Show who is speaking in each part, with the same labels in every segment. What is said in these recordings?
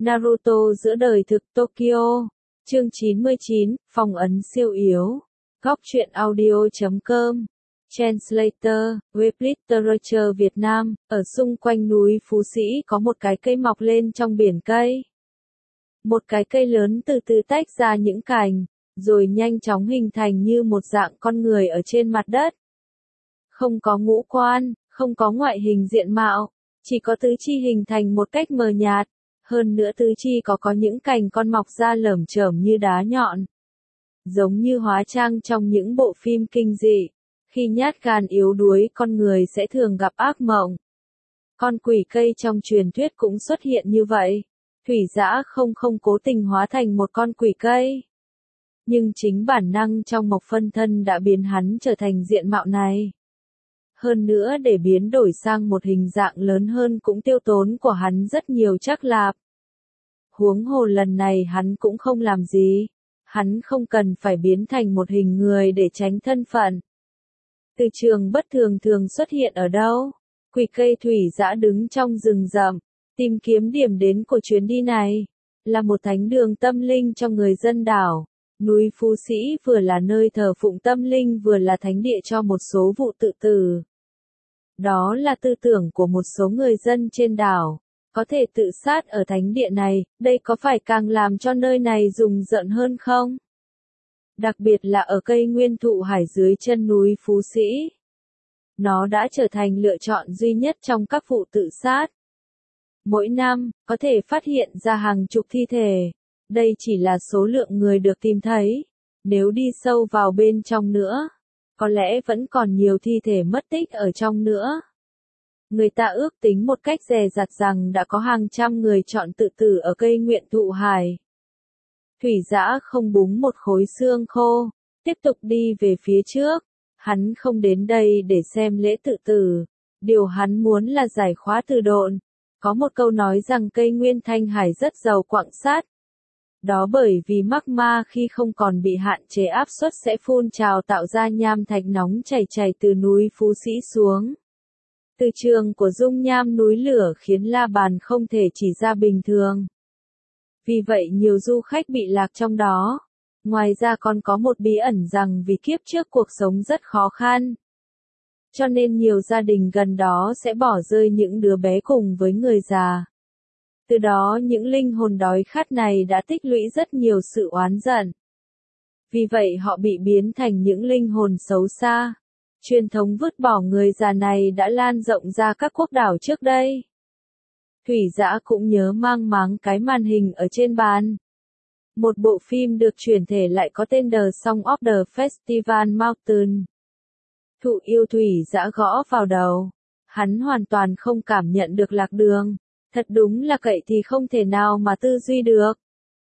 Speaker 1: Naruto giữa đời thực Tokyo. Chương 99, phong ấn siêu yếu. Góc truyện audio.com. Translator, web literature Việt Nam. Ở xung quanh núi Phú Sĩ có một cái cây mọc lên trong biển cây. Một cái cây lớn từ từ tách ra những cành, rồi nhanh chóng hình thành như một dạng con người ở trên mặt đất. Không có ngũ quan, không có ngoại hình diện mạo, chỉ có tứ chi hình thành một cách mờ nhạt. Hơn nữa tứ chi có những cành con mọc ra lởm chởm như đá nhọn. Giống như hóa trang trong những bộ phim kinh dị, khi nhát gan yếu đuối con người sẽ thường gặp ác mộng. Con quỷ cây trong truyền thuyết cũng xuất hiện như vậy. Thủy Dã không cố tình hóa thành một con quỷ cây. Nhưng chính bản năng trong Mộc Phân Thân đã biến hắn trở thành diện mạo này. Hơn nữa để biến đổi sang một hình dạng lớn hơn cũng tiêu tốn của hắn rất nhiều trắc lạp. Huống hồ lần này hắn cũng không làm gì. Hắn không cần phải biến thành một hình người để tránh thân phận. Từ trường bất thường thường xuất hiện ở đâu? Quỷ cây Thủy Dã đứng trong rừng rậm, tìm kiếm điểm đến của chuyến đi này. Là một thánh đường tâm linh cho người dân đảo. Núi Phú Sĩ vừa là nơi thờ phụng tâm linh vừa là thánh địa cho một số vụ tự tử. Đó là tư tưởng của một số người dân trên đảo. Có thể tự sát ở thánh địa này, đây có phải càng làm cho nơi này rùng rợn hơn không? Đặc biệt là ở cây nguyên thụ hải dưới chân núi Phú Sĩ. Nó đã trở thành lựa chọn duy nhất trong các vụ tự sát. Mỗi năm, có thể phát hiện ra hàng chục thi thể. Đây chỉ là số lượng người được tìm thấy. Nếu đi sâu vào bên trong nữa, có lẽ vẫn còn nhiều thi thể mất tích ở trong nữa. Người ta ước tính một cách dè dặt rằng đã có hàng trăm người chọn tự tử ở cây nguyện thụ hải. Thủy Dã không búng một khối xương khô, tiếp tục đi về phía trước. Hắn không đến đây để xem lễ tự tử. Điều hắn muốn là giải khóa từ độn. Có một câu nói rằng cây nguyên thanh hải rất giàu quặng sắt. Đó bởi vì magma khi không còn bị hạn chế áp suất sẽ phun trào tạo ra nham thạch nóng chảy từ núi Phú Sĩ xuống. Từ trường của dung nham núi lửa khiến La Bàn không thể chỉ ra bình thường. Vì vậy nhiều du khách bị lạc trong đó. Ngoài ra còn có một bí ẩn rằng vì kiếp trước cuộc sống rất khó khăn. Cho nên nhiều gia đình gần đó sẽ bỏ rơi những đứa bé cùng với người già. Từ đó những linh hồn đói khát này đã tích lũy rất nhiều sự oán giận. Vì vậy họ bị biến thành những linh hồn xấu xa. Truyền thống vứt bỏ người già này đã lan rộng ra các quốc đảo trước đây. Thủy Dã cũng nhớ mang máng cái màn hình ở trên bàn. Một bộ phim được chuyển thể lại có tên The Song of the Festival Mountain. Thụ yêu Thủy Dã gõ vào đầu. Hắn hoàn toàn không cảm nhận được lạc đường. Thật đúng là cậy thì không thể nào mà tư duy được.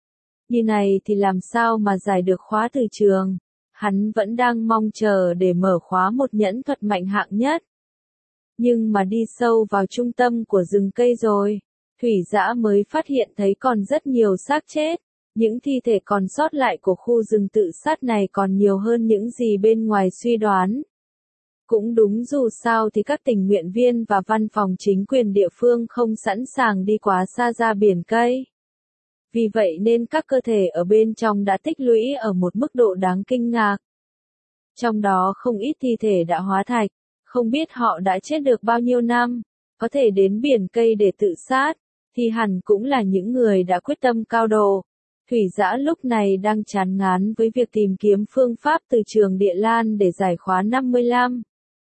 Speaker 1: Như này thì làm sao mà giải được khóa từ trường. Hắn vẫn đang mong chờ để mở khóa một nhẫn thuật mạnh hạng nhất. Nhưng mà đi sâu vào trung tâm của rừng cây rồi, Thủy Dã mới phát hiện thấy còn rất nhiều xác chết. Những thi thể còn sót lại của khu rừng tự sát này còn nhiều hơn những gì bên ngoài suy đoán. Cũng đúng, dù sao thì các tình nguyện viên và văn phòng chính quyền địa phương không sẵn sàng đi quá xa ra biển cây. Vì vậy nên các cơ thể ở bên trong đã tích lũy ở một mức độ đáng kinh ngạc. Trong đó không ít thi thể đã hóa thạch, không biết họ đã chết được bao nhiêu năm, có thể đến biển cây để tự sát, thì hẳn cũng là những người đã quyết tâm cao độ. Thủy Dã lúc này đang chán ngán với việc tìm kiếm phương pháp từ trường địa lan để giải khóa 55.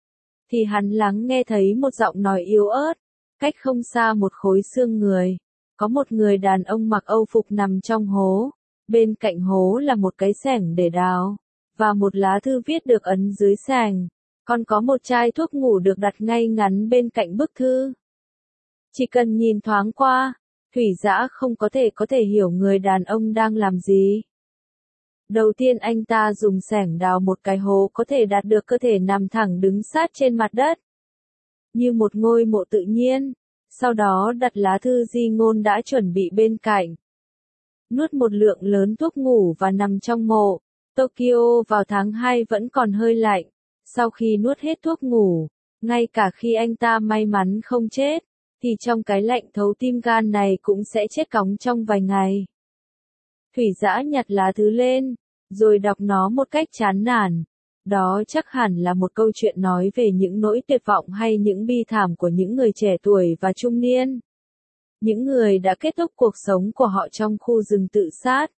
Speaker 1: Thì hắn lắng nghe thấy một giọng nói yếu ớt, cách không xa một khối xương người. Có một người đàn ông mặc âu phục nằm trong hố, bên cạnh hố là một cái xẻng để đào, và một lá thư viết được ấn dưới xẻng, còn có một chai thuốc ngủ được đặt ngay ngắn bên cạnh bức thư. Chỉ cần nhìn thoáng qua, Thủy Dã không có thể hiểu người đàn ông đang làm gì. Đầu tiên anh ta dùng xẻng đào một cái hố có thể đạt được cơ thể nằm thẳng đứng sát trên mặt đất, như một ngôi mộ tự nhiên. Sau đó đặt lá thư di ngôn đã chuẩn bị bên cạnh. Nuốt một lượng lớn thuốc ngủ và nằm trong mộ. Tokyo vào tháng 2 vẫn còn hơi lạnh. Sau khi nuốt hết thuốc ngủ, ngay cả khi anh ta may mắn không chết, thì trong cái lạnh thấu tim gan này cũng sẽ chết cóng trong vài ngày. Thủy Dã nhặt lá thư lên, rồi đọc nó một cách chán nản. Đó chắc hẳn là một câu chuyện nói về những nỗi tuyệt vọng hay những bi thảm của những người trẻ tuổi và trung niên. Những người đã kết thúc cuộc sống của họ trong khu rừng tự sát.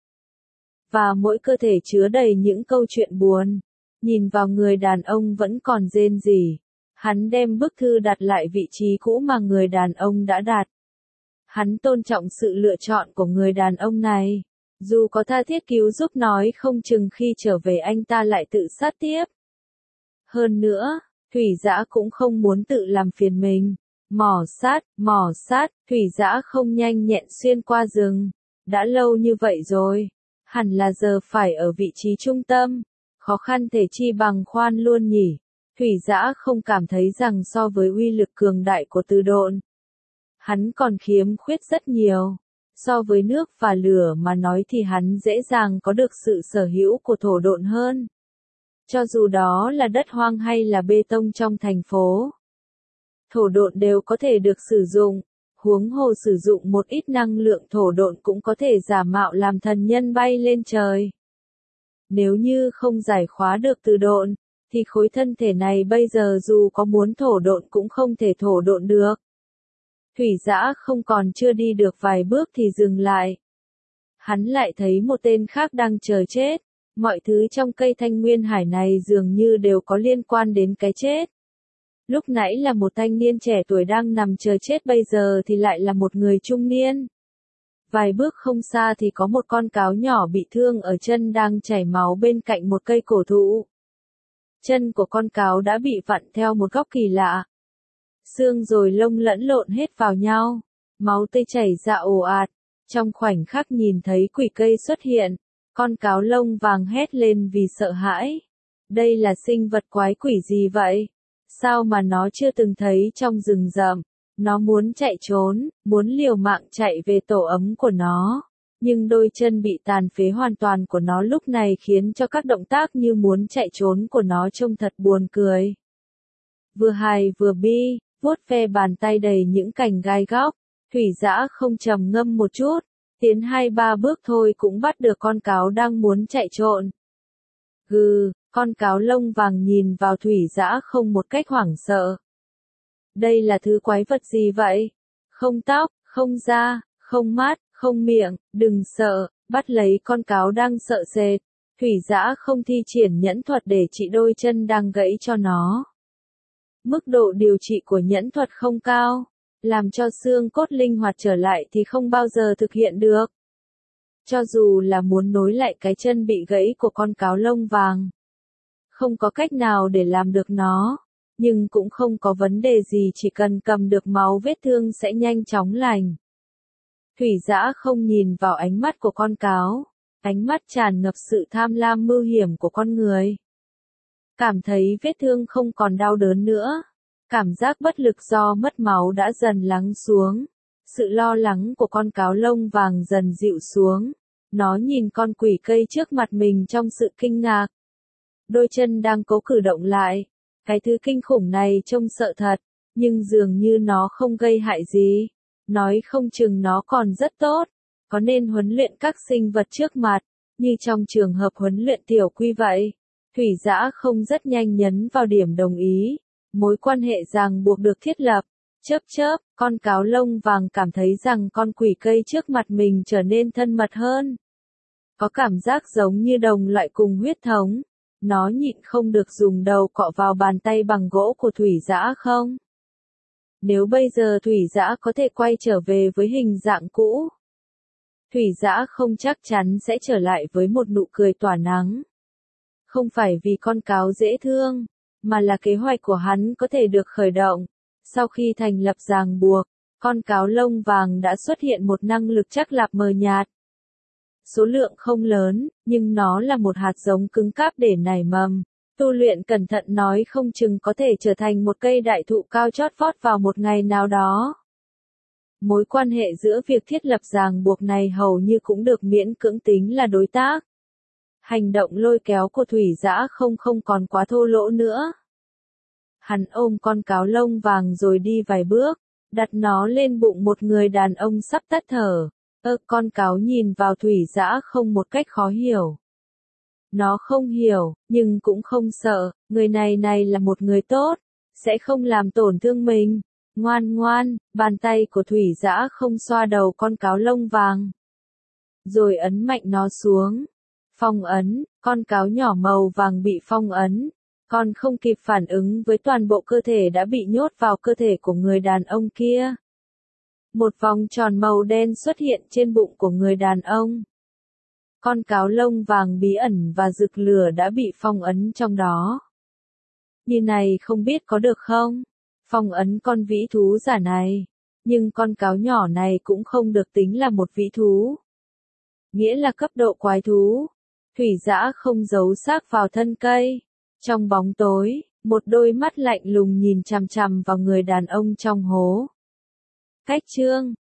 Speaker 1: Và mỗi cơ thể chứa đầy những câu chuyện buồn. Nhìn vào người đàn ông vẫn còn rên rỉ. Hắn đem bức thư đặt lại vị trí cũ mà người đàn ông đã đặt. Hắn tôn trọng sự lựa chọn của người đàn ông này. Dù có tha thiết cứu giúp nói không chừng khi trở về anh ta lại tự sát tiếp. Hơn nữa, Thủy Dã cũng không muốn tự làm phiền mình. Mỏ sát, Thủy Dã không nhanh nhẹn xuyên qua rừng. Đã lâu như vậy rồi. Hẳn là giờ phải ở vị trí trung tâm. Khó khăn thể chi bằng khoan luôn nhỉ. Thủy Dã không cảm thấy rằng so với uy lực cường đại của từ độn, hắn còn khiếm khuyết rất nhiều. So với nước và lửa mà nói thì hắn dễ dàng có được sự sở hữu của thổ độn hơn. Cho dù đó là đất hoang hay là bê tông trong thành phố, thổ độn đều có thể được sử dụng. Huống hồ sử dụng một ít năng lượng thổ độn cũng có thể giả mạo làm thần nhân bay lên trời. Nếu như không giải khóa được từ độn, thì khối thân thể này bây giờ dù có muốn thổ độn cũng không thể thổ độn được. Thủy Dã không còn chưa đi được vài bước thì dừng lại. Hắn lại thấy một tên khác đang chờ chết. Mọi thứ trong cây thanh nguyên hải này dường như đều có liên quan đến cái chết. Lúc nãy là một thanh niên trẻ tuổi đang nằm chờ chết, bây giờ thì lại là một người trung niên. Vài bước không xa thì có một con cáo nhỏ bị thương ở chân đang chảy máu bên cạnh một cây cổ thụ. Chân của con cáo đã bị vặn theo một góc kỳ lạ. Xương rồi lông lẫn lộn hết vào nhau. Máu tươi chảy ra ồ ạt. Trong khoảnh khắc nhìn thấy quỷ cây xuất hiện, con cáo lông vàng hét lên vì sợ hãi. Đây là sinh vật quái quỷ gì vậy? Sao mà nó chưa từng thấy trong rừng rậm? Nó muốn chạy trốn, muốn liều mạng chạy về tổ ấm của nó. Nhưng đôi chân bị tàn phế hoàn toàn của nó lúc này khiến cho các động tác như muốn chạy trốn của nó trông thật buồn cười. Vừa hài vừa bi, vuốt ve bàn tay đầy những cành gai góc, Thủy Dã không trầm ngâm một chút, tiến 2-3 bước thôi cũng bắt được con cáo đang muốn chạy trộn. Gừ, con cáo lông vàng nhìn vào Thủy Dã không một cách hoảng sợ. Đây là thứ quái vật gì vậy? Không tóc, không da, không mắt, không miệng, đừng sợ, bắt lấy con cáo đang sợ sệt. Thủy Dã không thi triển nhẫn thuật để trị đôi chân đang gãy cho nó. Mức độ điều trị của nhẫn thuật không cao, làm cho xương cốt linh hoạt trở lại thì không bao giờ thực hiện được. Cho dù là muốn nối lại cái chân bị gãy của con cáo lông vàng, không có cách nào để làm được nó, nhưng cũng không có vấn đề gì, chỉ cần cầm được máu vết thương sẽ nhanh chóng lành. Thủy Dã không nhìn vào ánh mắt của con cáo, ánh mắt tràn ngập sự tham lam mưu hiểm của con người. Cảm thấy vết thương không còn đau đớn nữa, cảm giác bất lực do mất máu đã dần lắng xuống, sự lo lắng của con cáo lông vàng dần dịu xuống. Nó nhìn con quỷ cây trước mặt mình trong sự kinh ngạc. Đôi chân đang cố cử động lại, cái thứ kinh khủng này trông sợ thật, nhưng dường như nó không gây hại gì. Nói không chừng nó còn rất tốt, có nên huấn luyện các sinh vật trước mặt, như trong trường hợp huấn luyện tiểu quy vậy. Thủy Dã không rất nhanh nhấn vào điểm đồng ý, mối quan hệ ràng buộc được thiết lập. Chớp, con cáo lông vàng cảm thấy rằng con quỷ cây trước mặt mình trở nên thân mật hơn. Có cảm giác giống như đồng loại cùng huyết thống. Nó nhịn không được dùng đầu cọ vào bàn tay bằng gỗ của Thủy Dã không? Nếu bây giờ Thủy Dã có thể quay trở về với hình dạng cũ, Thủy Dã không chắc chắn sẽ trở lại với một nụ cười tỏa nắng. Không phải vì con cáo dễ thương, mà là kế hoạch của hắn có thể được khởi động. Sau khi thành lập ràng buộc, con cáo lông vàng đã xuất hiện một năng lực chắc lạp mờ nhạt. Số lượng không lớn, nhưng nó là một hạt giống cứng cáp để nảy mầm. Tu luyện cẩn thận nói không chừng có thể trở thành một cây đại thụ cao chót vót vào một ngày nào đó. Mối quan hệ giữa việc thiết lập ràng buộc này hầu như cũng được miễn cưỡng tính là đối tác. Hành động lôi kéo của Thủy Dã không còn quá thô lỗ nữa. Hắn ôm con cáo lông vàng rồi đi vài bước, đặt nó lên bụng một người đàn ông sắp tắt thở. Con cáo nhìn vào Thủy Dã không một cách khó hiểu. Nó không hiểu, nhưng cũng không sợ, người này là một người tốt, sẽ không làm tổn thương mình. Ngoan ngoan, bàn tay của Thủy Dã không xoa đầu con cáo lông vàng, rồi ấn mạnh nó xuống. Phong ấn, con cáo nhỏ màu vàng bị phong ấn. Con không kịp phản ứng với toàn bộ cơ thể đã bị nhốt vào cơ thể của người đàn ông kia. Một vòng tròn màu đen xuất hiện trên bụng của người đàn ông. Con cáo lông vàng bí ẩn và rực lửa đã bị phong ấn trong đó. Như này không biết có được không? Phong ấn con vĩ thú giả này. Nhưng con cáo nhỏ này cũng không được tính là một vĩ thú. Nghĩa là cấp độ quái thú. Thủy Dã không giấu xác vào thân cây. Trong bóng tối, một đôi mắt lạnh lùng nhìn chằm chằm vào người đàn ông trong hố. Cách chương